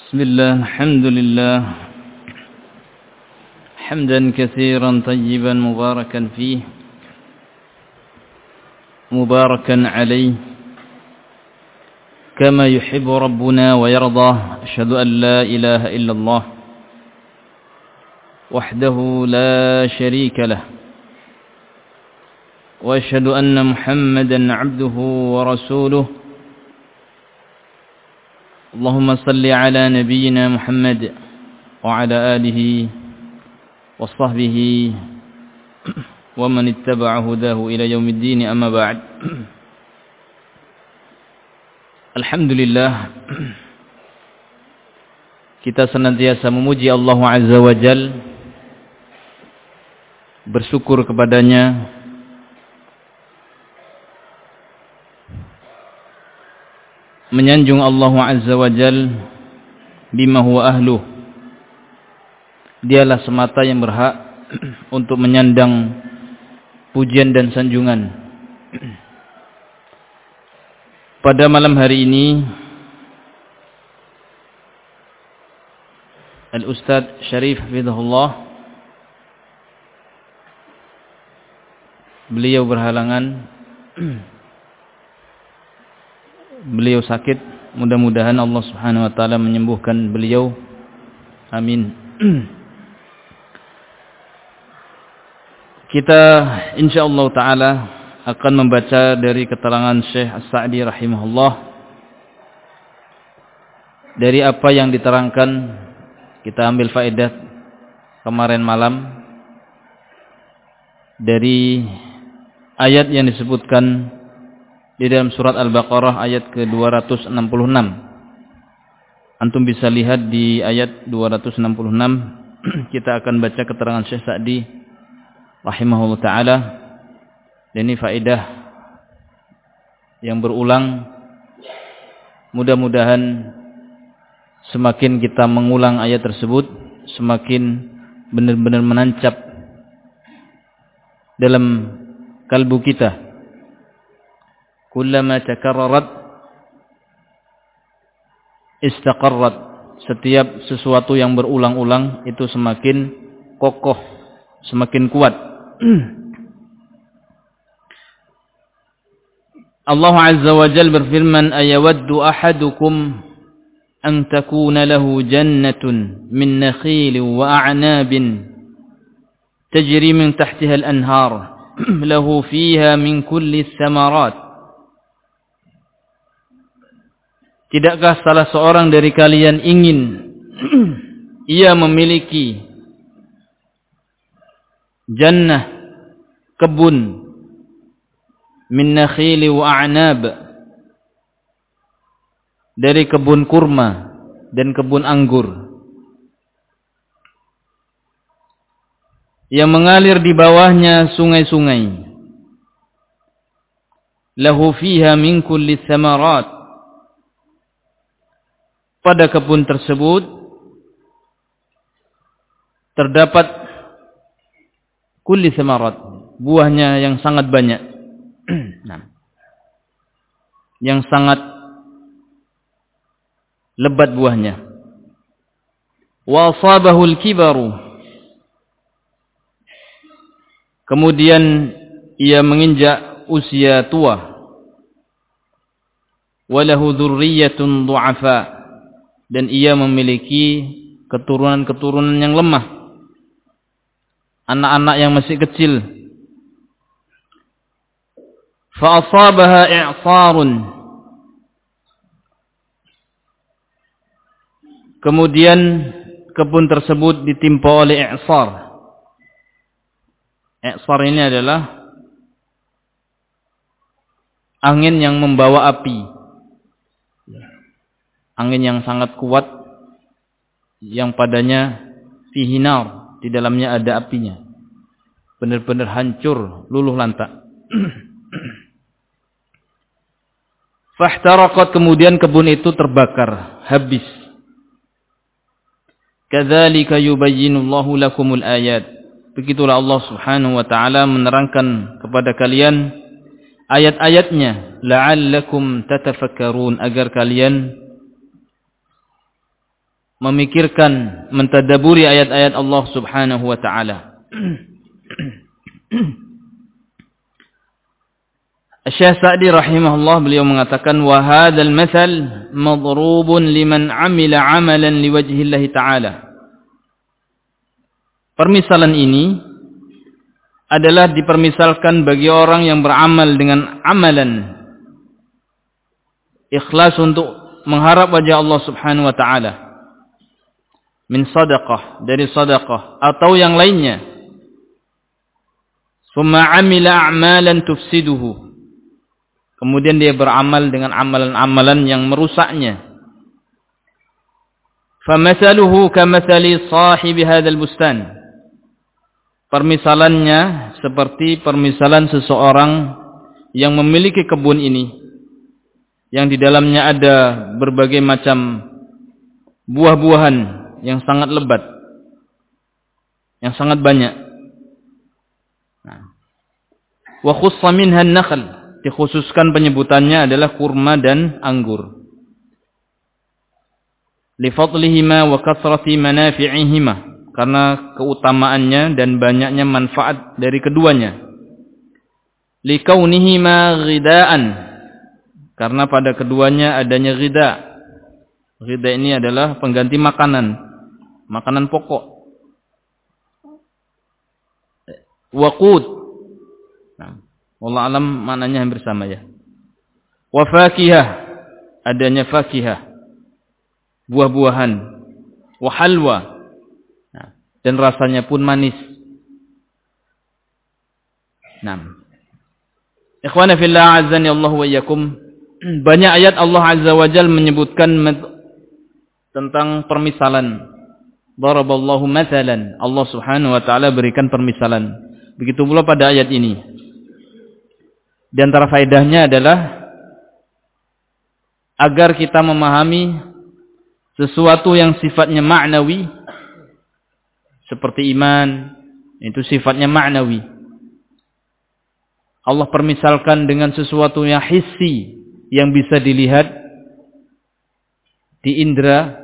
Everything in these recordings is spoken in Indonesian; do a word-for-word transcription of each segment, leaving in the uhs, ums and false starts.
بسم الله الحمد لله حمدا كثيرا طيبا مباركا فيه مباركا عليه كما يحب ربنا ويرضى. أشهد أن لا إله إلا الله وحده لا شريك له وأشهد أن محمدا عبده ورسوله. اللهم صل على نبينا محمد وعلى آله وصحبه ومن اتبع هداه إلى يوم الدين. أما بعد. Alhamdulillah, kita senantiasa memuji Allah Azza wa Jal, bersyukur kepadanya, menyanjung Allah Azza wa Jal bima huwa ahluh. Dialah semata yang berhak untuk menyandang pujian dan sanjungan. Pada malam hari ini Al-Ustadz Syarif Hafizahullah, beliau berhalangan, beliau sakit. Mudah-mudahan Allah Subhanahu wa taala menyembuhkan beliau. Amin. Kita insyaallah taala akan membaca dari keterangan Syekh As-Sa'di rahimahullah dari apa yang diterangkan. Kita ambil faedah kemarin malam dari ayat yang disebutkan di dalam surat Al-Baqarah ayat ke dua ratus enam puluh enam. Antum bisa lihat di ayat dua ratus enam puluh enam. Kita akan baca keterangan Syekh Sa'di rahimahullah ta'ala. Dan ini faedah yang berulang. Mudah-mudahan semakin kita mengulang ayat tersebut, semakin benar-benar menancap dalam kalbu kita. Kullama takarrarat istaqarrat. Setiap sesuatu yang berulang-ulang itu semakin kokoh, semakin kuat. Allah Azza wa Jalla berfirman, ayawaddu ahadukum an takuna lahu jannatun min nakhilin wa a'nabin tajri min tahtiha al-anhar lahu fiha min kulli thamarat. Tidakkah salah seorang dari kalian ingin ia memiliki jannah, kebun, min nakhili wa a'nab, dari kebun kurma dan kebun anggur yang mengalir di bawahnya sungai-sungai. Lahu fiha min kulli thamarat. Pada kebun tersebut terdapat kulli thamarat, buahnya yang sangat banyak. Nah, yang sangat lebat buahnya. Wa asabahu al-kibaru. Kemudian ia menginjak usia tua. Wa lahu dzurriyyatun du'afa. Dan ia memiliki keturunan-keturunan yang lemah, anak-anak yang masih kecil. Fa'asabaha i'sarun. Kemudian kebun tersebut ditimpa oleh i'sar. I'sar ini adalah angin yang membawa api. Angin yang sangat kuat, yang padanya fihi nar, di dalamnya ada apinya. Benar-benar hancur, luluh lantak. Fahtaraqat, kemudian kebun itu terbakar habis. Kadzalika yubayyinullahu lakumul ayat. Begitulah Allah Subhanahu wa taala menerangkan kepada kalian ayat-ayatnya, la'allakum tatafakkarun, agar kalian memikirkan, mentadaburi ayat-ayat Allah Subhanahu wa taala. Syekh Sa'di rahimahullah beliau mengatakan wa hadzal matsal madrubun liman 'amila 'amalan liwajhillah ta'ala. Permisalan ini adalah dipermisalkan bagi orang yang beramal dengan amalan ikhlas untuk mengharap wajah Allah Subhanahu wa taala. Min sadaqah, dari sadaqah atau yang lainnya. Summa 'amila a'malan tufsiduhu. Kemudian dia beramal dengan amalan-amalan yang merusaknya. Famathaluhu kamathali sahibi hadzal bustan. Permisalannya seperti permisalan seseorang yang memiliki kebun ini, yang di dalamnya ada berbagai macam buah-buahan yang sangat lebat, yang sangat banyak. Wa khussa minha an-nakhl, dikhususkan penyebutannya adalah kurma dan anggur. Li fadlihima wa kathrati manafi'ihima, karena keutamaannya dan banyaknya manfaat dari keduanya. Li kaunihima ghidaan, karena pada keduanya adanya ghida. Ghida ini adalah pengganti makanan, makanan pokok. Waqut, nah, wallahu alam maknanya hampir sama ya. Wa fakihah, adanya fakihah, buah-buahan. Wa halwa, nah, dan rasanya pun manis. Nah, ikhwana fillah azani Allah wa iyyakum, banyak ayat Allah azza wa jalla menyebutkan tentang permisalan. Daraballahu mathalan, Allah Subhanahu wa taala berikan permisalan. Begitu pula pada ayat ini. Di antara faedahnya adalah agar kita memahami sesuatu yang sifatnya ma'nawi, seperti iman, itu sifatnya ma'nawi. Allah permisalkan dengan sesuatu yang hissi, yang bisa dilihat di indera.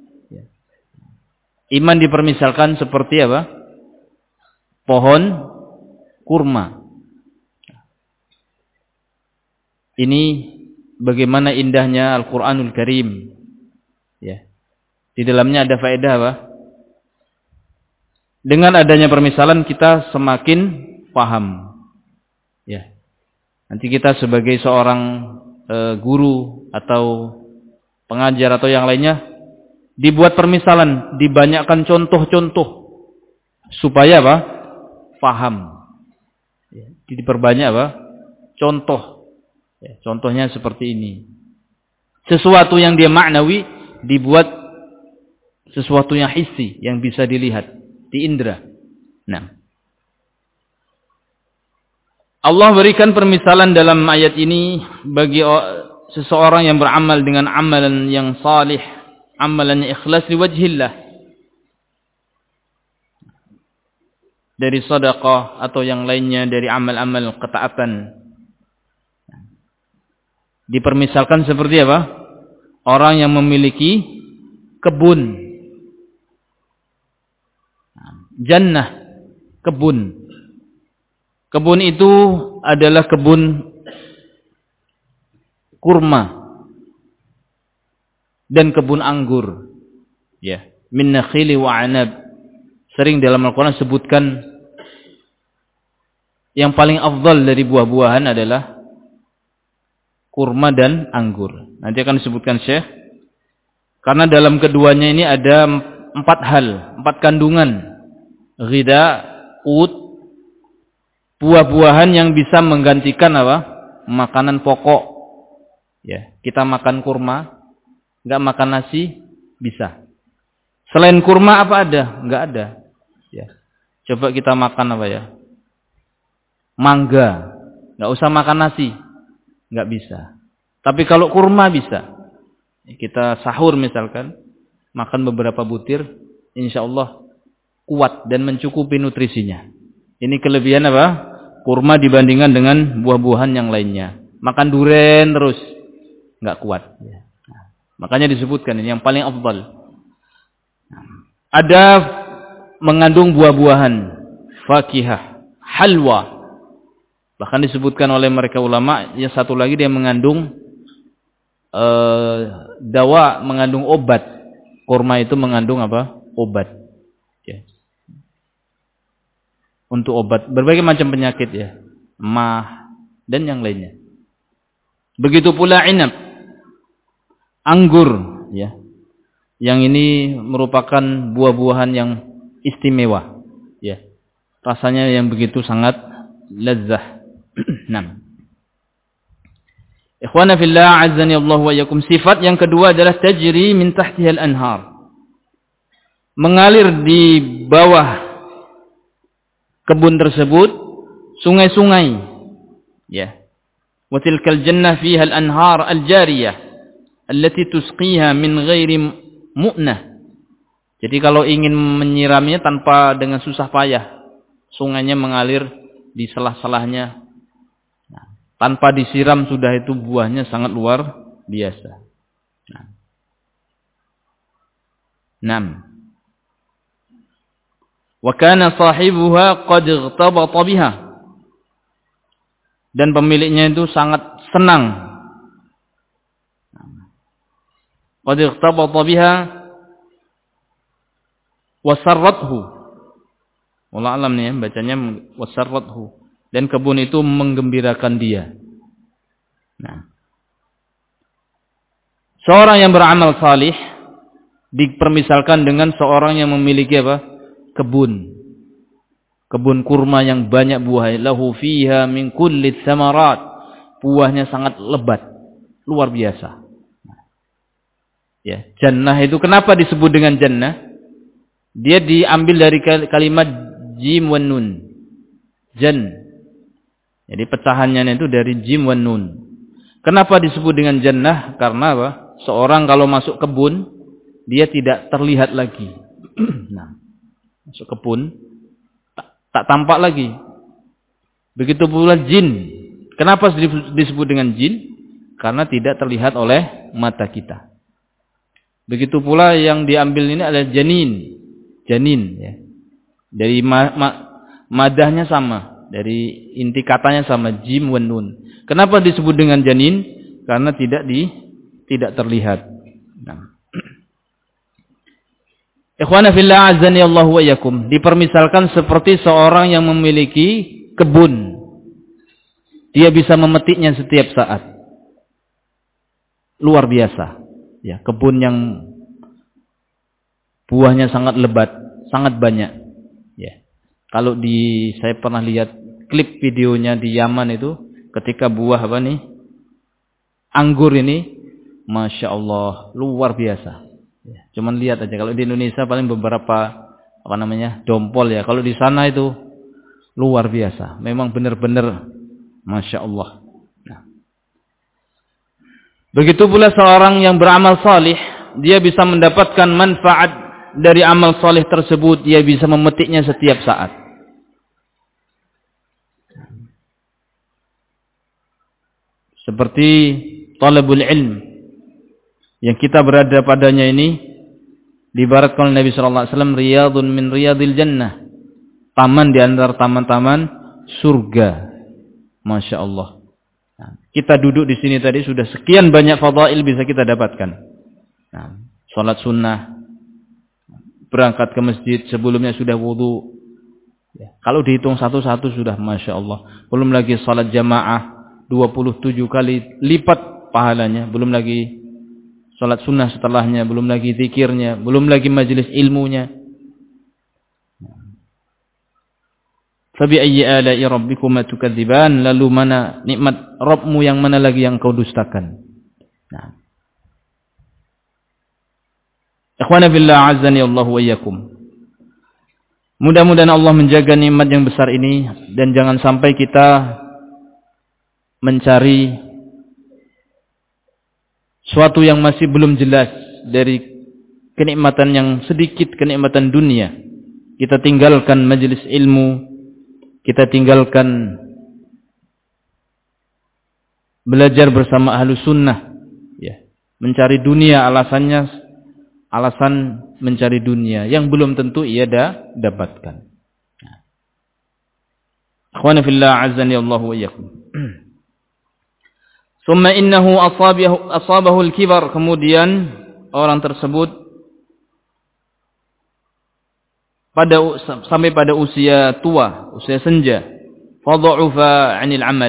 Iman dipermisalkan seperti apa? Pohon kurma. Ini bagaimana indahnya Al-Quranul Karim. Ya. Di dalamnya ada faedah apa? Dengan adanya permisalan kita semakin paham. Ya. Nanti kita sebagai seorang e, guru atau pengajar atau yang lainnya, dibuat permisalan, dibanyakkan contoh-contoh supaya apa? Paham. Ya. Diperbanyak apa? Contoh. Ya, contohnya seperti ini. Sesuatu yang dia maknawi dibuat sesuatu yang hissi, yang bisa dilihat di indera. Nah, Allah berikan permisalan dalam ayat ini bagi seseorang yang beramal dengan amalan yang salih, amalan yang ikhlas liwajhillah, dari sedekah atau yang lainnya dari amal-amal ketaatan. Dipermisalkan seperti apa? Orang yang memiliki kebun, jannah, kebun. Kebun itu adalah kebun kurma dan kebun anggur. Ya, min nakhili wa anab. Sering dalam Al-Quran sebutkan yang paling afdal dari buah-buahan adalah kurma dan anggur. Nanti akan disebutkan Syekh. Karena dalam keduanya ini ada empat hal, empat kandungan. Ghida, ut, buah-buahan yang bisa menggantikan apa? Makanan pokok. Ya, kita makan kurma, enggak makan nasi, bisa. Selain kurma apa ada? Enggak ada. Ya. Coba kita makan apa ya? Mangga, enggak usah makan nasi. Enggak bisa. Tapi kalau kurma bisa. Kita sahur misalkan, makan beberapa butir, insya Allah kuat dan mencukupi nutrisinya. Ini kelebihan apa? Kurma dibandingkan dengan buah-buahan yang lainnya. Makan durian terus, enggak kuat. Nah, makanya disebutkan ini yang paling afdal. ada mengandung buah-buahan, fakihah, halwa. Bahkan disebutkan oleh mereka ulama, yang satu lagi dia mengandung uh, dawa, mengandung obat. Kurma itu mengandung apa? Obat. Ya. Untuk obat berbagai macam penyakit ya, mah dan yang lainnya. Begitu pula inab, anggur ya. Yang ini merupakan buah-buahan yang istimewa ya. Rasanya yang begitu sangat lezat. Nah. Ikhwana fillah azzani Allah wa iyyakum. Sifat yang kedua adalah tajri min tahtiha al-anhar. Mengalir di bawah kebun tersebut sungai-sungai ya. Wa tilkal jannah fiha al-anhar al-jariyah allati tusqiha min ghairi mu'nah. Jadi kalau ingin menyiramnya tanpa dengan susah payah, sungainya mengalir di selah-selahnya. Nah, tanpa disiram sudah itu buahnya sangat luar biasa. Nah. Nam. Wa kana sahibuha qad igtabata biha. Dan pemiliknya itu sangat senang. Qad igtabata biha wa sarrathu. Wallahu alam nih ya, bacanya wa sarrathu. Dan kebun itu menggembirakan dia. Nah. Seorang yang beramal salih dipermisalkan dengan seorang yang memiliki apa? Kebun. Kebun kurma yang banyak buah. Lahu fiha min kulli tsamarat. Buahnya sangat lebat, luar biasa. Ya, jannah itu kenapa disebut dengan jannah? Dia diambil dari kalimat jim wan nun. Jan. Jadi pecahannya itu dari jim wan nun. Kenapa disebut dengan jannah? Karena apa? Seorang kalau masuk kebun, dia tidak terlihat lagi. Nah, masuk kebun tak, tak tampak lagi. Begitu pula jin. Kenapa disebut dengan jin? Karena tidak terlihat oleh mata kita. Begitu pula yang diambil ini adalah janin. Janin ya. Dari ma ma madahnya sama, dari inti katanya sama, jim wan nun. Kenapa disebut dengan janin? Karena tidak di tidak terlihat. Nah. Ikhwana fillah azani Allah wa iyyakum. Dipermisalkan seperti seorang yang memiliki kebun. Dia bisa memetiknya setiap saat. Luar biasa. Ya, kebun yang buahnya sangat lebat, sangat banyak. Ya. Kalau di saya pernah lihat klip videonya di Yaman itu, ketika buah apa nih? Anggur ini, masya Allah, luar biasa. Ya, cuman lihat aja. Kalau di Indonesia paling beberapa apa namanya dompol ya. Kalau di sana itu luar biasa. Memang benar-benar masya Allah. Begitu pula seorang yang beramal salih, dia bisa mendapatkan manfaat dari amal salih tersebut, dia bisa memetiknya setiap saat. Seperti talabul ilm yang kita berada padanya ini, diibaratkan oleh Nabi sallallahu alaihi wasallam riyadun min riyadil jannah. Taman di antara taman-taman surga. Masya Allah. Nah, kita duduk di sini tadi sudah sekian banyak fadail bisa kita dapatkan. Nah, salat sunnah, berangkat ke masjid sebelumnya sudah wudu. Ya, kalau dihitung satu-satu sudah masya Allah. Belum lagi salat jamaah dua puluh tujuh kali lipat pahalanya. Belum lagi salat sunnah setelahnya, belum lagi zikirnya, belum lagi majelis ilmunya. Fabi ayyi ala'i rabbikuma tukadziban, lalu mana nikmat Rabbmu yang mana lagi yang kau dustakan. Nah. Ikhwana billah azzani Allah wa iyyakum. Mudah-mudahan Allah menjaga nikmat yang besar ini dan jangan sampai kita mencari suatu yang masih belum jelas dari kenikmatan yang sedikit, kenikmatan dunia. Kita tinggalkan majelis ilmu, kita tinggalkan belajar bersama ahlu sunnah, ya. Mencari dunia alasannya alasan mencari dunia yang belum tentu ia dah dapatkan. Akhwana fillah azani Allah wa iyyakum. Thumma innahu asabahu asabahu al-kibar, kemudian orang tersebut pada sampai pada usia tua, usia senja, fadha'ufa 'anil 'amal.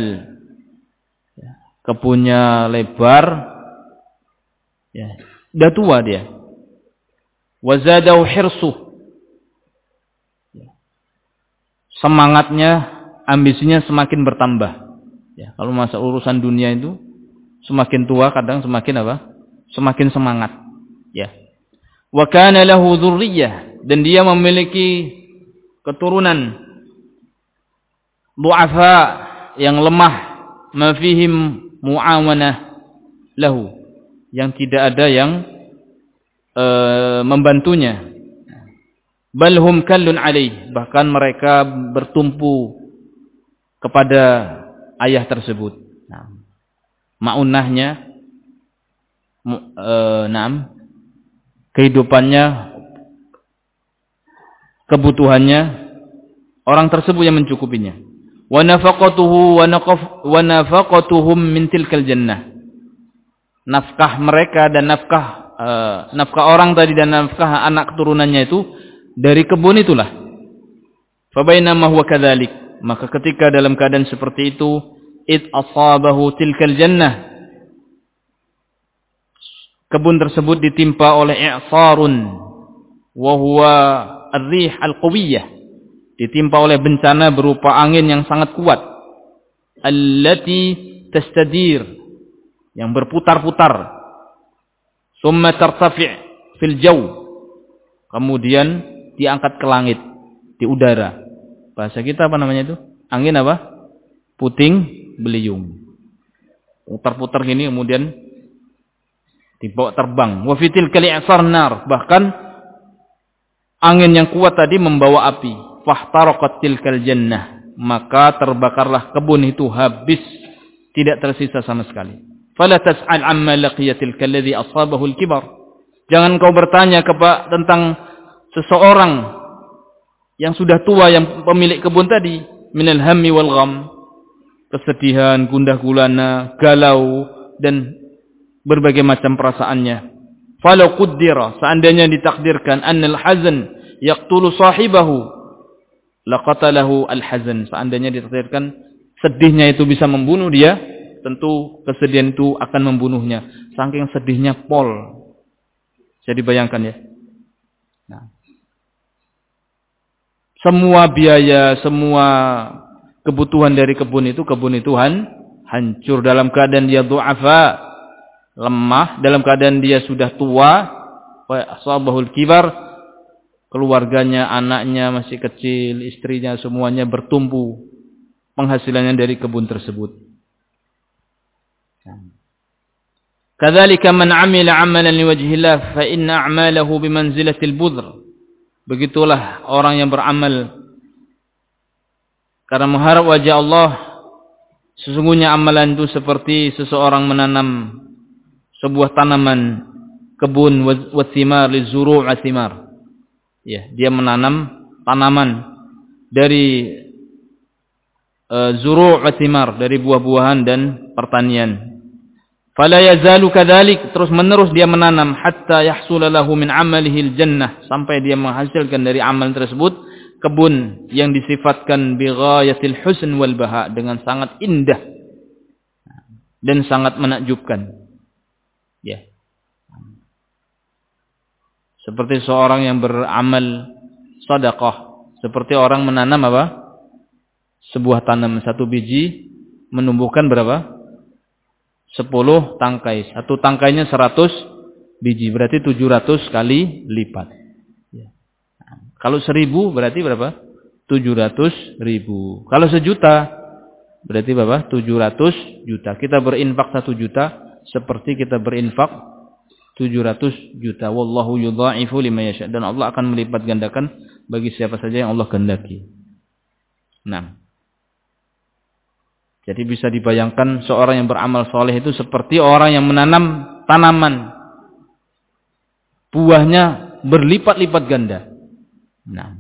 Kebunnya lebar, ya, udah tua dia. Wazadahu hirsuh, semangatnya, ambisinya semakin bertambah. Ya, kalau masa urusan dunia itu semakin tua kadang semakin apa? Semakin semangat. Ya. Wa kana lahu dzurriyyah, dan dia memiliki keturunan du'afa yang lemah, ma fihim mu'awanah lahu, yang tidak ada yang e, membantunya. Balhum kallun alaih, bahkan mereka bertumpu kepada ayah tersebut. Nah, ma'unahnya, e, nah, kehidupannya, kebutuhannya, orang tersebut yang mencukupinya. Wa nafaqatuhu wa naqaf wa nafaqatuhum min tilkal jannah. Nafkah mereka dan nafkah uh, nafkah orang tadi dan nafkah anak keturunannya itu dari kebun itulah. Fa bainama huwa kadzalik, maka ketika dalam keadaan seperti itu, id asabahu tilkal jannah, kebun tersebut ditimpa oleh i'sarun wa huwa ar-rih al-qawiyyah, ditimpa oleh bencana berupa angin yang sangat kuat, allati tastadir, yang berputar-putar, summa tartafi' fil jaw, kemudian diangkat ke langit, di udara. Bahasa kita apa namanya itu? Angin apa? Puting beliung. Putar-putar gini kemudian dibawa terbang. Wa fitil kali'asar nar, bahkan angin yang kuat tadi membawa api. Fahtaraqat tilkal jannah, maka terbakarlah kebun itu habis, tidak tersisa sama sekali. Fala tas'al amma laqiyatil kalladhi asabahu al-kibar, jangan kau bertanya kepada tentang seseorang yang sudah tua, yang pemilik kebun tadi, minal hammi wal gham, kesedihan, gundah gulana, galau dan berbagai macam perasaannya. Falau quddira, seandainya ditakdirkan, annal hazan yaqtulu sahibahu laqatalahu al-hazan, seandainya ditakdirkan sedihnya itu bisa membunuh dia, tentu kesedihan itu akan membunuhnya. Saking sedihnya pol. Jadi bayangkan ya. Nah, semua biaya, semua kebutuhan dari kebun itu, kebun itu han, hancur dalam keadaan dia du'afa, lemah, dalam keadaan dia sudah tua, wa asabahul kibar, keluarganya, anaknya masih kecil, istrinya semuanya bertumpu penghasilannya dari kebun tersebut. Kadzalika man 'amila 'amalan liwajhillah fa inna a'malahu bimanzilatil budhr. Begitulah orang yang beramal karena mengharap wajah Allah, sesungguhnya amalan itu seperti seseorang menanam sebuah tanaman, kebun wathimar lizuru' athimar. Ya, dia menanam tanaman dari uh, zuru' wa thimar, dari buah-buahan dan pertanian. Fala yazalu kadzalik, terus menerus dia menanam hatta yahsula lahu min 'amalihi al-jannah, sampai dia menghasilkan dari amal tersebut kebun yang disifatkan bi ghayatil husn wal baha, dengan sangat indah dan sangat menakjubkan. Ya. Seperti seorang yang beramal sedekah, seperti orang menanam apa? Sebuah tanam, satu biji menumbuhkan berapa? Sepuluh tangkai. Satu tangkainya seratus biji, berarti tujuh ratus kali lipat. Ya. Kalau seribu berarti berapa? Tujuh ratus ribu. Kalau sejuta berarti berapa? Tujuh ratus juta. Kita berinfak satu juta seperti kita berinfak tujuh ratus juta. Wallahu yudha'ifu liman yasha', dan Allah akan melipat gandakan bagi siapa saja yang Allah kehendaki. Nah, jadi bisa dibayangkan seorang yang beramal soleh itu seperti orang yang menanam tanaman, buahnya berlipat-lipat ganda. Nah,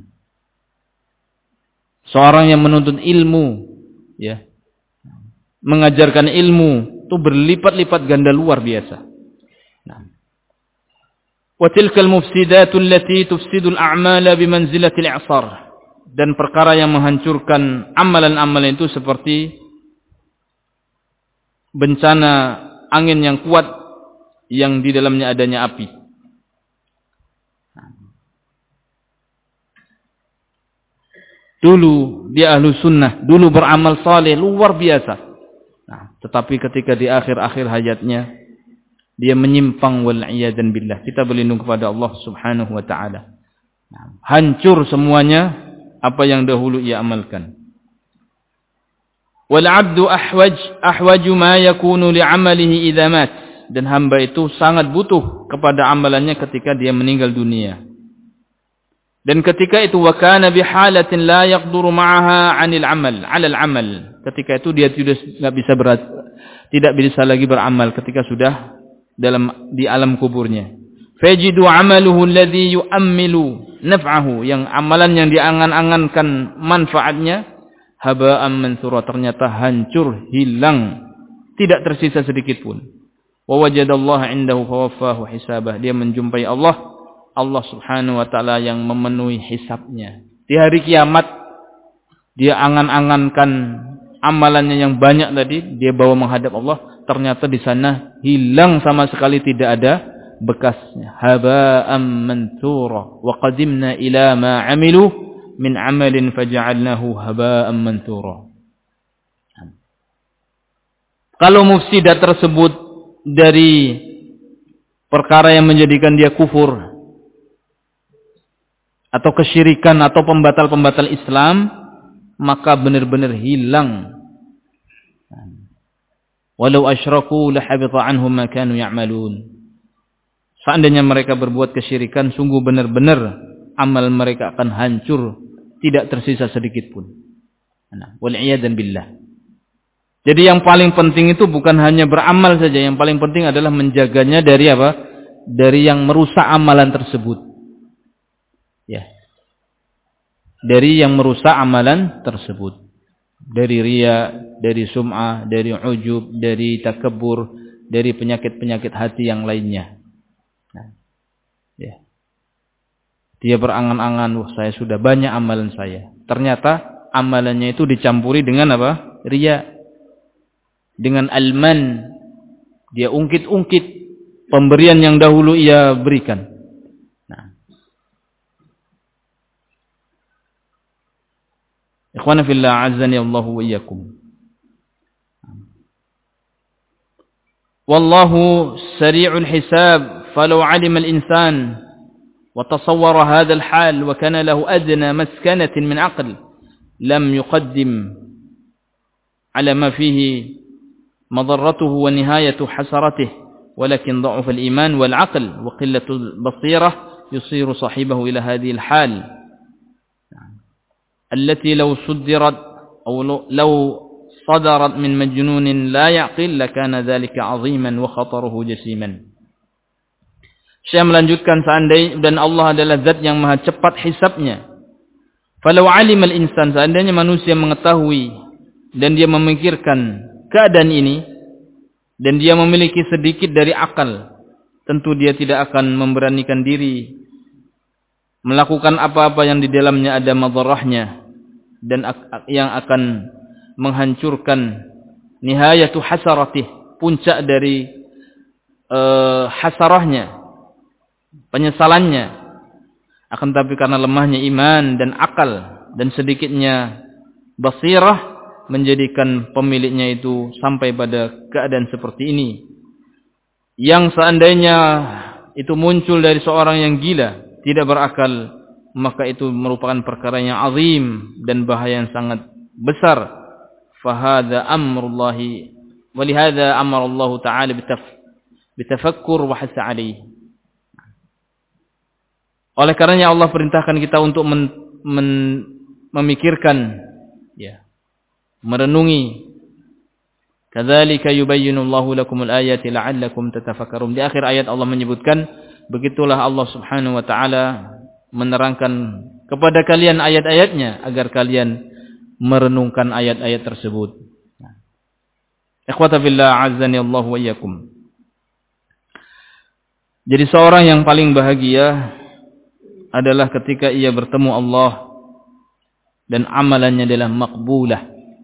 seorang yang menuntut ilmu, ya, mengajarkan ilmu itu berlipat-lipat ganda luar biasa. Nah, wa tilkal mufsidatu allati tufsidul a'mala bimanzilatil i'sar, dan perkara yang menghancurkan amalan-amalan itu seperti bencana angin yang kuat yang di dalamnya adanya api. Dulu dia ahlu sunnah, dulu beramal saleh luar biasa. Nah, tetapi ketika di akhir-akhir hayatnya dia menyimpang, wal iyadzan billah. Kita berlindung kepada Allah Subhanahu wa taala. Nah, hancur semuanya apa yang dahulu ia amalkan. Wal 'abdu ahwaj ahwaju ma yakunu li 'amalihi idza mat. Dan hamba itu sangat butuh kepada amalannya ketika dia meninggal dunia. Dan ketika itu wa kana bi halatin la yaqduru ma'aha 'anil 'amal 'ala al-'amal. Ketika itu dia tidak enggak bisa berat, tidak bisa lagi beramal ketika sudah dalam di alam kuburnya. Fajidu 'amaluhu alladhi yu'ammilu naf'ahu, yang amalan yang diangan-angankan manfaatnya haba'an mansura, ternyata hancur, hilang, tidak tersisa sedikit pun. Wa wajadallaha 'indahu fawaffahu hisabah. Dia menjumpai Allah Allah Subhanahu wa taala yang memenuhi hisabnya. Di hari kiamat dia angan-angankan amalannya yang banyak tadi, dia bawa menghadap Allah, ternyata di sana hilang sama sekali, tidak ada bekasnya. Haba'an mansura wa qadimna ila ma 'amilu min 'amalin faja'alnahu haba'an mansura. Kalau mufsidah tersebut dari perkara yang menjadikan dia kufur atau kesyirikan atau pembatal-pembatal Islam, maka benar-benar hilang. Walau asyraku lahabita anhum ma kanu ya'malun. Seandainya mereka berbuat kesyirikan, sungguh benar-benar amal mereka akan hancur, tidak tersisa sedikit pun. Nah, wal iyadzan billah. Jadi yang paling penting itu bukan hanya beramal saja, yang paling penting adalah menjaganya dari apa? Dari yang merusak amalan tersebut. Ya. Dari yang merusak amalan tersebut. Dari riya, dari sum'ah, dari ujub, dari takabur, dari penyakit-penyakit hati yang lainnya. Nah, ya. Dia berangan-angan, wah saya sudah banyak amalan saya. Ternyata amalannya itu dicampuri dengan apa? Riya. Dengan alman. Dia ungkit-ungkit pemberian yang dahulu ia berikan. Ikhwana fillah, azzani Allahu wa iyyakum. Wallahu sari'ul hisab, falau 'alima al-insan wa tasawwara hadha al-hal wa kana lahu adna maskanatin min 'aql lam yuqaddim 'ala ma fihi madarratuhu wa nihayatu hasaratihi, walakin dha'fa al-iman wal 'aql wa qillatu al-basirah yusiru sahibahu ila hadhihi al-hal التي لو صدرت أو لو صدرت من مجنون لا يعقل لكان ذلك عظيما وخطره جسيما. Syekh melanjutkan, seandainya, dan Allah adalah zat yang maha cepat hisabnya. Falau alimal insan, seandainya manusia mengetahui dan dia memikirkan keadaan ini dan dia memiliki sedikit dari akal, tentu dia tidak akan memberanikan diri melakukan apa-apa yang di dalamnya ada madarahnya dan yang akan menghancurkan nihayatu hasaratih, puncak dari uh, hasarahnya, penyesalannya. Akan tapi karena lemahnya iman dan akal dan sedikitnya basirah, menjadikan pemiliknya itu sampai pada keadaan seperti ini. Yang seandainya itu muncul dari seorang yang gila, tidak berakal, maka itu merupakan perkara yang azim dan bahaya yang sangat besar. Fahadha amrullahi, walihadha amarallahu ta'ala bitafakkur wa hasa alaih. Oleh karenanya Allah perintahkan kita untuk men, men, memikirkan, ya, merenungi. Kadzalika yubayyinullahu lakumul ayati la'allakum tatafakkarun. Di akhir ayat Allah menyebutkan, begitulah Allah Subhanahu wa taala menerangkan kepada kalian ayat-ayatnya agar kalian merenungkan ayat-ayat tersebut. Ikhwata fillah, azani Allah wa iyyakum. Jadi seorang yang paling bahagia adalah ketika ia bertemu Allah dan amalannya adalah maqbulah.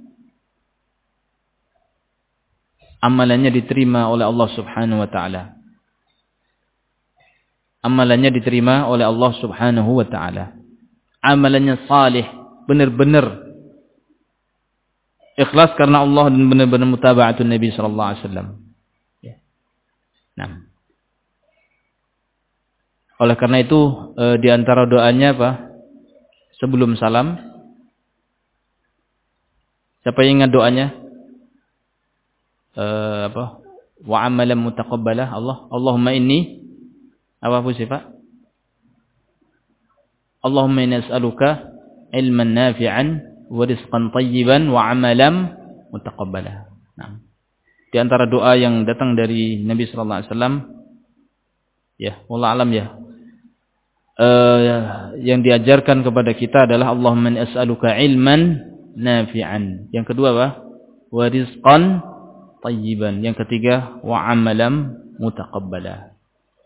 Amalannya diterima oleh Allah Subhanahu wa taala. Amalannya diterima oleh Allah Subhanahu wa taala. Amalannya salih, benar-benar ikhlas karena Allah dan benar-benar mutaba'atun Nabi sallallahu alaihi wasallam. Ya. Nah. Oleh karena itu e, di antara doanya apa? Sebelum salam. Siapa yang ingat doanya? E, apa? Wa amalan mutaqabbalah. Allah, Allahumma inni apa pun sih, Pak? Allahumma inni as'aluka ilman nafi'an wa rizqan tayyiban wa amalan mutaqabbalah. Nah. Di antara doa yang datang dari Nabi sallallahu alaihi wasallam, ya, wallahu alam ya. Uh, yang diajarkan kepada kita adalah Allahumma inni as'aluka ilman nafi'an. Yang kedua apa? Wa rizqan tayyiban. Yang ketiga wa amalan mutaqabbalah.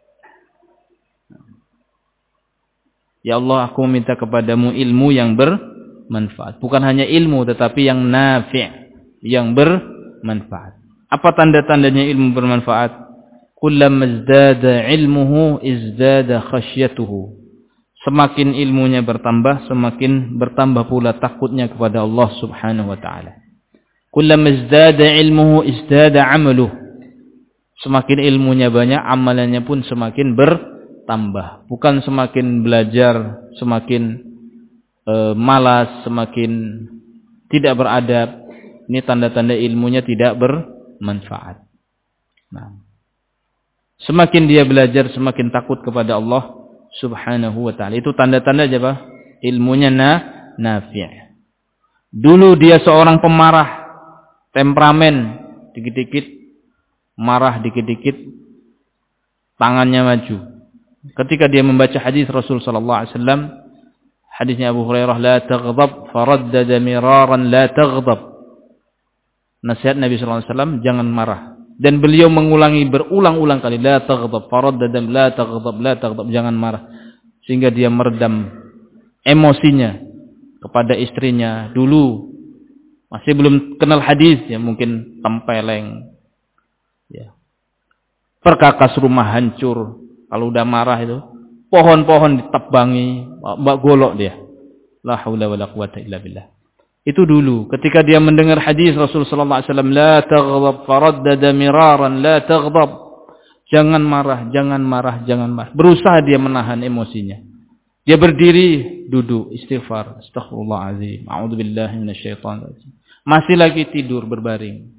Ya Allah, aku minta kepadamu ilmu yang bermanfaat. Bukan hanya ilmu tetapi yang nafi', yang bermanfaat. Apa tanda-tandanya ilmu bermanfaat? Kullama izdada ilmuhu izdada khasyatuhu. Semakin ilmunya bertambah, semakin bertambah pula takutnya kepada Allah Subhanahu wa taala. Kullama izdada ilmuhu izdada amaluhu. Semakin ilmunya banyak, amalannya pun semakin bertambah. Bukan semakin belajar, semakin e, malas, semakin tidak beradab. Ini tanda-tanda ilmunya tidak bermanfaat. Nah, semakin dia belajar, semakin takut kepada Allah Subhanahu wa ta'ala. Itu tanda-tanda apa? Ilmunya na, nafi'. Dulu dia seorang pemarah, temperamen, dikit-dikit marah, dikit-dikit tangannya maju. Ketika dia membaca hadis Rasul sallallahu alaihi wasallam, hadisnya Abu Hurairah, la taghdab, faraddada miraran la taghdab. Nasihat Nabi sallallahu alaihi wasallam, jangan marah. Dan beliau mengulangi berulang-ulang kali, la taghdab, faraddada la taghdab, la taghdab, jangan marah. Sehingga dia meredam emosinya kepada istrinya. Dulu masih belum kenal hadis, ya mungkin tempeleng. Ya. Perkakas rumah hancur. Kalau udah marah itu, pohon-pohon ditebangi, bak golok dia. La haula wala quwata illa billah. Itu dulu ketika dia mendengar hadis Rasul sallallahu alaihi wasallam, la taghdab faraddada miraran la taghdab. Jangan marah, jangan marah, jangan marah. Berusaha dia menahan emosinya. Dia berdiri, duduk, istighfar, astaghfirullahalazim, a'udzubillahi minasyaitonir rajim. Masih lagi tidur berbaring.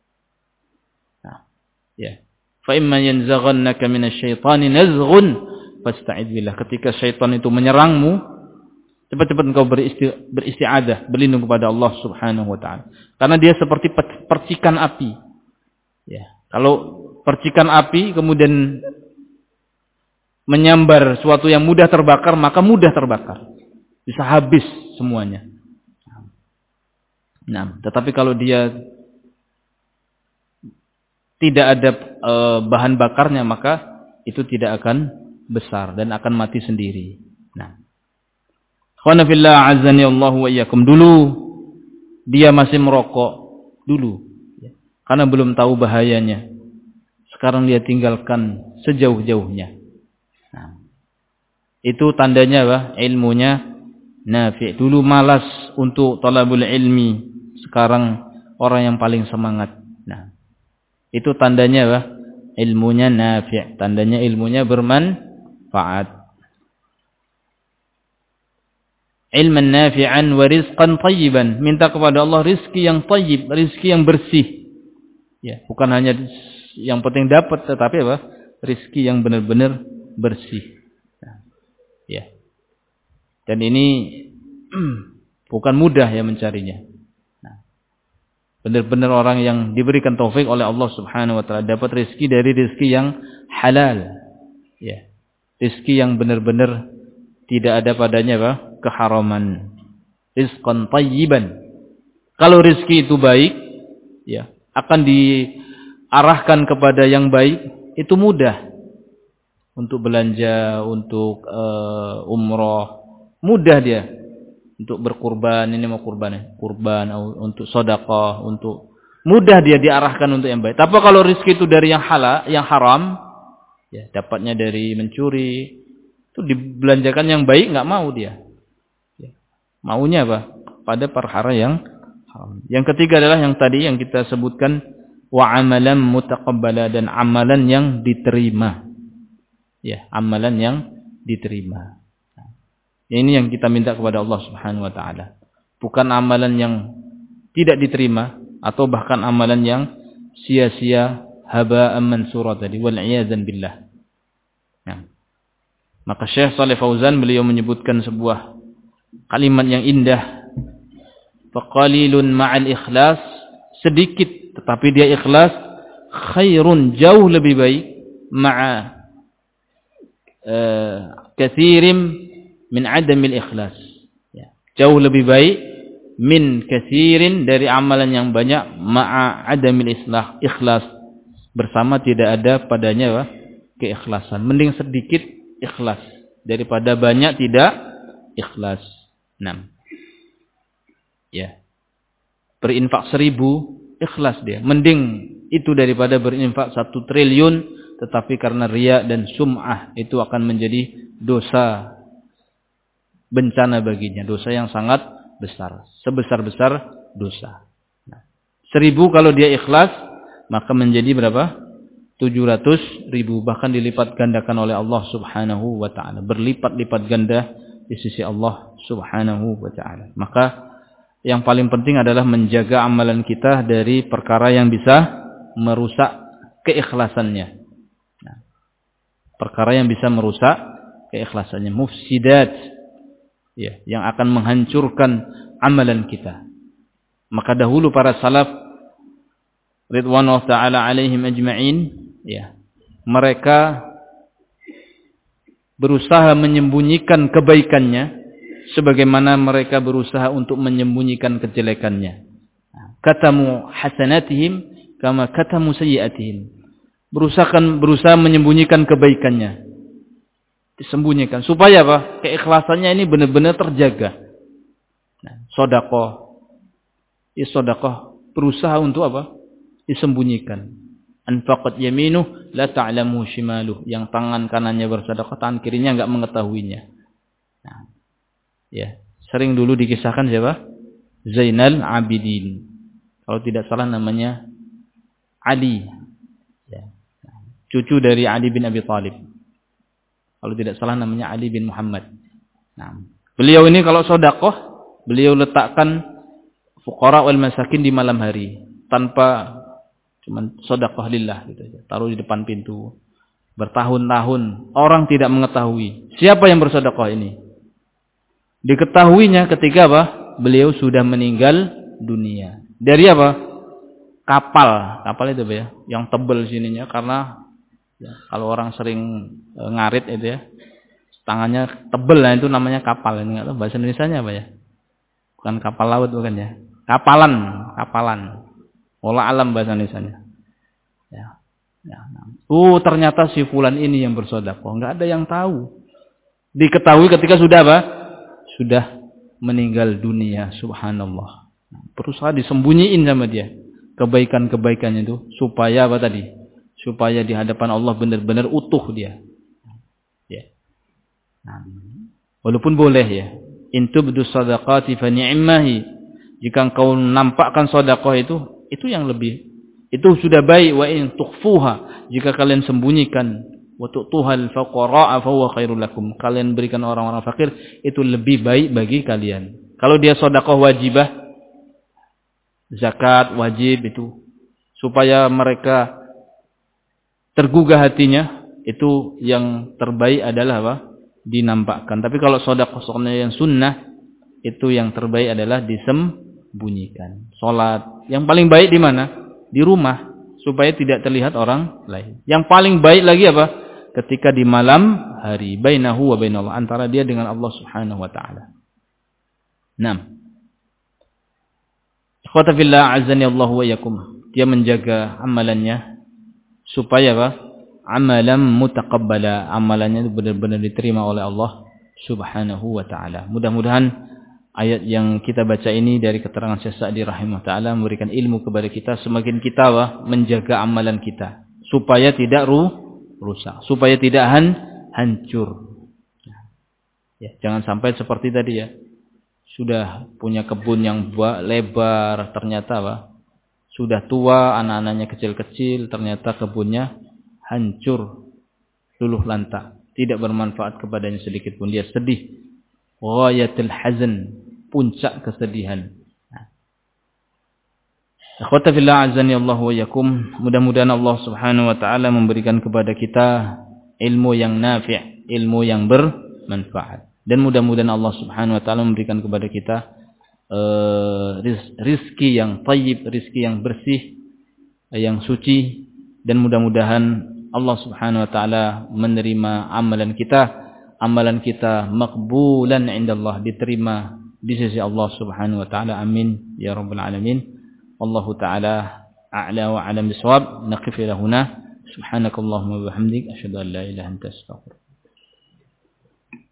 Nah, ya. Fa imma yanzaghannaka minasyaitani nazghun fasta'idz billah. Ketika syaitan itu menyerangmu, cepat-cepat engkau beristi, beristi'adzah, berlindung kepada Allah Subhanahu wa taala. Karena dia seperti percikan api. Ya, kalau percikan api kemudian menyambar suatu yang mudah terbakar, maka mudah terbakar. Bisa habis semuanya. Nah, tetapi kalau dia tidak ada e, bahan bakarnya, maka itu tidak akan besar dan akan mati sendiri. Nah, khana fillah azani Allah wa iyyakum. Dulu dia masih merokok dulu, ya, karena belum tahu bahayanya. Sekarang dia tinggalkan sejauh-jauhnya. Nah, itu tandanya apa? Ilmunya nafi'. Dulu malas untuk talabul ilmi, sekarang orang yang paling semangat. Nah, itu tandanya apa? Ilmunya nafi'. Tandanya ilmunya bermanfaat. Ilman nafi'an wa rizqan tayyiban. Minta kepada Allah rizki yang tayyib, rizki yang bersih. Ya, bukan hanya yang penting dapat, tetapi apa? Rizki yang benar-benar bersih. Ya. Dan ini bukan mudah ya mencarinya. Nah, benar-benar orang yang diberikan taufik oleh Allah Subhanahu wa taala dapat rizki dari rizki yang halal. Ya. Rizki yang benar-benar tidak ada padanya apa? Keharaman. Rizqan tayyiban. Kalau rizki itu baik, ya, akan diarahkan kepada yang baik, itu mudah. Untuk belanja, untuk uh, umroh, mudah dia. Untuk berkurban, ini mau kurban ya, kurban, untuk sedekah, untuk mudah dia diarahkan untuk yang baik. Tapi kalau rizki itu dari yang halal, yang haram, ya, dapatnya dari mencuri, itu dibelanjakan yang baik, nggak mau dia. Ya. Maunya apa? Pada perkara yang haram. Yang ketiga adalah yang tadi yang kita sebutkan, wa amalan mutaqabbala, dan amalan yang diterima. Ya, amalan yang diterima. Nah, ini yang kita minta kepada Allah Subhanahu wa taala. Bukan amalan yang tidak diterima atau bahkan amalan yang sia-sia, haba'an mansura tadi, wal iyadzan billah. Nah, maka Syekh Shalih Fauzan beliau menyebutkan sebuah kalimat yang indah. Faqalilun ma'al ikhlas, sedikit tetapi dia ikhlas, khairun, jauh lebih baik, ma'a uh, kathirim min adamil ikhlas, ya, jauh lebih baik min kathirin, dari amalan yang banyak, ma'a adamil islah, ikhlas, bersama tidak ada padanya apa? Keikhlasan. Mending sedikit ikhlas daripada banyak tidak ikhlas. enam. Ya. Berinfak seribu ikhlas dia. Mending itu daripada berinfak satu triliun tetapi karena riya dan sum'ah, itu akan menjadi dosa bencana baginya, dosa yang sangat besar, sebesar-besar dosa. Nah, seribu kalau dia ikhlas maka menjadi berapa? tujuh ratus ribu, bahkan dilipat gandakan oleh Allah Subhanahu wa ta'ala, berlipat-lipat ganda di sisi Allah Subhanahu wa ta'ala. Maka yang paling penting adalah menjaga amalan kita dari perkara yang bisa merusak keikhlasannya. Nah, perkara yang bisa merusak keikhlasannya, mufsidat, ya, yang akan menghancurkan amalan kita. Maka dahulu para salaf ridwanullah ta'ala alaihim ajma'in, ya, mereka berusaha menyembunyikan kebaikannya sebagaimana mereka berusaha untuk menyembunyikan kejelekannya. Katamu hasanatihim kama katamu sayyiatihim. Berusaha berusaha menyembunyikan kebaikannya. Disembunyikan supaya apa? Keikhlasannya ini benar-benar terjaga. Nah, sedekah. Ya, sedekah berusaha untuk apa? Disembunyikan. Anfaqat yaminuh la ta'lamu shimaluh. Yang tangan kanannya bersedekah, tangan kirinya enggak mengetahuinya. Nah, ya, sering dulu dikisahkan siapa? Zainal Abidin. Kalau tidak salah namanya Ali. Ya. Cucu dari Ali bin Abi Thalib. Kalau tidak salah namanya Ali bin Muhammad. Nah, beliau ini kalau sedekah, beliau letakkan fuqara wal masakin di malam hari tanpa, cuman sedekah lillah gitu aja. Taruh di depan pintu. Bertahun-tahun orang tidak mengetahui siapa yang bersedekah ini. Diketahuinya ketika apa? Beliau sudah meninggal dunia. Dari apa? Kapal. Kapal itu apa ya? Yang tebal sininya, karena ya, kalau orang sering e, ngarit itu ya, tangannya tebal, lah itu namanya kapal. Ini enggak tahu bahasa Indonesianya apa ya? Bukan kapal laut bukan ya? Kapalan, kapalan. Wallah alam bahasa Indonesianya. Ya. Ya. Oh, ternyata si fulan ini yang bersedekah. Enggak ada yang tahu. Diketahui ketika sudah apa? Sudah meninggal dunia, subhanallah. Berusaha disembunyiin sama dia kebaikan-kebaikannya itu supaya apa tadi? Supaya di hadapan Allah benar-benar utuh dia. Ya. Nah, walaupun boleh ya. In tubdu shadaqati fa ni'mahi. Jika engkau nampakkan sedekah itu, itu yang lebih, itu sudah baik. Wa in tukhfuha, jika kalian sembunyikan, wa tu'tuhal faqara'a fa huwa khairul lakum, kalian berikan orang-orang fakir, itu lebih baik bagi kalian. Kalau dia sedekah wajibah, zakat wajib itu, supaya mereka tergugah hatinya, itu yang terbaik adalah apa? Dinampakkan. Tapi kalau sedekah yang sunnah, itu yang terbaik adalah disembunyikan. Salat yang paling baik di mana? Di rumah, supaya tidak terlihat orang lain. Yang paling baik lagi apa? ketika di malam hari, bainahu wa bainallah, antara dia dengan Allah Subhanahu wa taala. Naam. Ikhwata fillah, azani Allah wa iyyakum. Dia menjaga amalannya supaya apa? Amalan mutaqabbala, amalannya itu benar-benar diterima oleh Allah Subhanahu wa taala. Mudah-mudahan ayat yang kita baca ini dari keterangan Syekh Sa'di rahimahullah taala memberikan ilmu kepada kita, semakin kita wah, menjaga amalan kita supaya tidak ru, rusak, supaya tidak han, hancur. Ya, jangan sampai seperti tadi ya. Sudah punya kebun yang lebar, ternyata wah, sudah tua, anak-anaknya kecil-kecil, ternyata kebunnya hancur, luluh lantak, tidak bermanfaat kepadanya sedikit pun. Dia sedih, ghayatul hazan, puncak kesedihan. Akhwata fillah, azani Allah wa iyyakum. Mudah-mudahan Allah Subhanahu wa taala memberikan kepada kita ilmu yang nafi', ilmu yang bermanfaat. Dan mudah-mudahan Allah Subhanahu wa taala memberikan kepada kita uh, rizki yang thayyib, rizki yang bersih, yang suci, dan mudah-mudahan Allah Subhanahu wa taala menerima amalan kita, amalan kita maqbulan indallah, diterima di sisi Allah Subhanahu wa taala. Amin ya rabbal alamin. Wallahu taala a'la wa a'lam bisawab. Naqif ila huna. Subhanakallahumma wa bihamdik, asyhadu an la ilaha illa anta, astaghfiruka